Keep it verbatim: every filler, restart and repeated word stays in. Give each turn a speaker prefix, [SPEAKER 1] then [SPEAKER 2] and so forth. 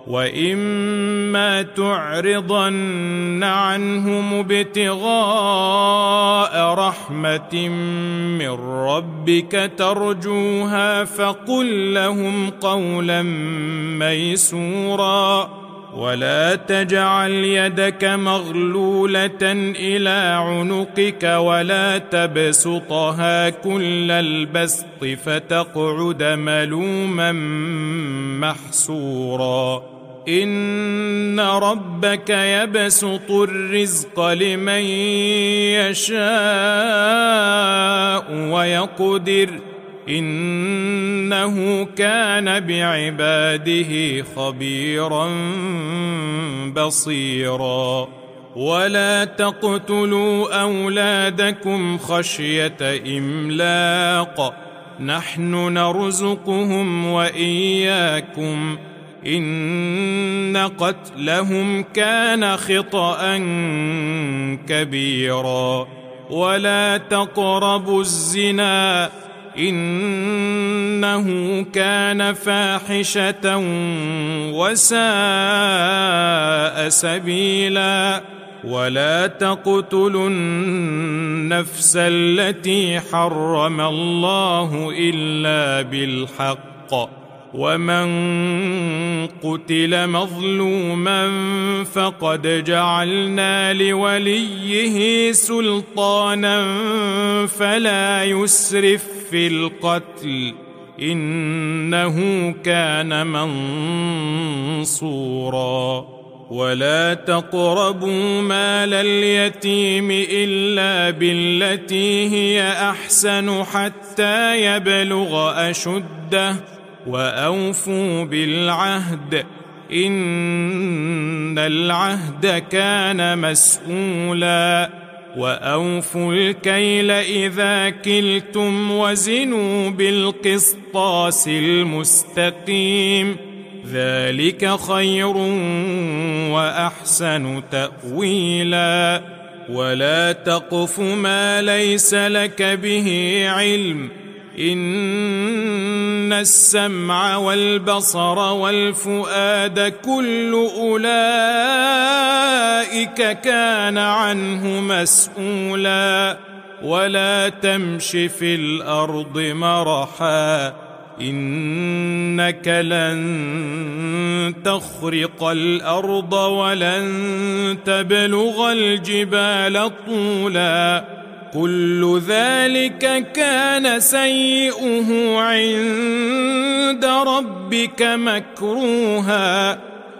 [SPEAKER 1] وإما تعرضن عنهم ابتغاء رحمة من ربك ترجوها فقل لهم قولا ميسورا ولا تجعل يدك مغلولة إلى عنقك ولا تبسطها كل البسط فتقعد ملوما محسورا إن ربك يبسط الرزق لمن يشاء ويقدر إنه كان بعباده خبيرا بصيرا ولا تقتلوا أولادكم خشية إملاق نحن نرزقهم وإياكم إن قتلهم كان خطأ كبيرا ولا تقربوا الزنا إنه كان فاحشة وساء سبيلا ولا تقتلوا النفس التي حرم الله إلا بالحق ومن قتل مظلوما فقد جعلنا لوليه سلطانا فلا يسرف في القتل إنه كان منصورا ولا تقربوا مال اليتيم إلا بالتي هي أحسن حتى يبلغ أشده وأوفوا بالعهد إن العهد كان مسؤولا وأوفوا الكيل إذا كلتم وزنوا بالقسطاس المستقيم ذلك خير وأحسن تأويلا ولا تقف ما ليس لك به علم إن السمع والبصر والفؤاد كل أولئك كان عنه مسؤولا ولا تمش في الأرض مرحا إنك لن تخرق الأرض ولن تبلغ الجبال طولا كل ذلك كان سيئه عند ربك مكروها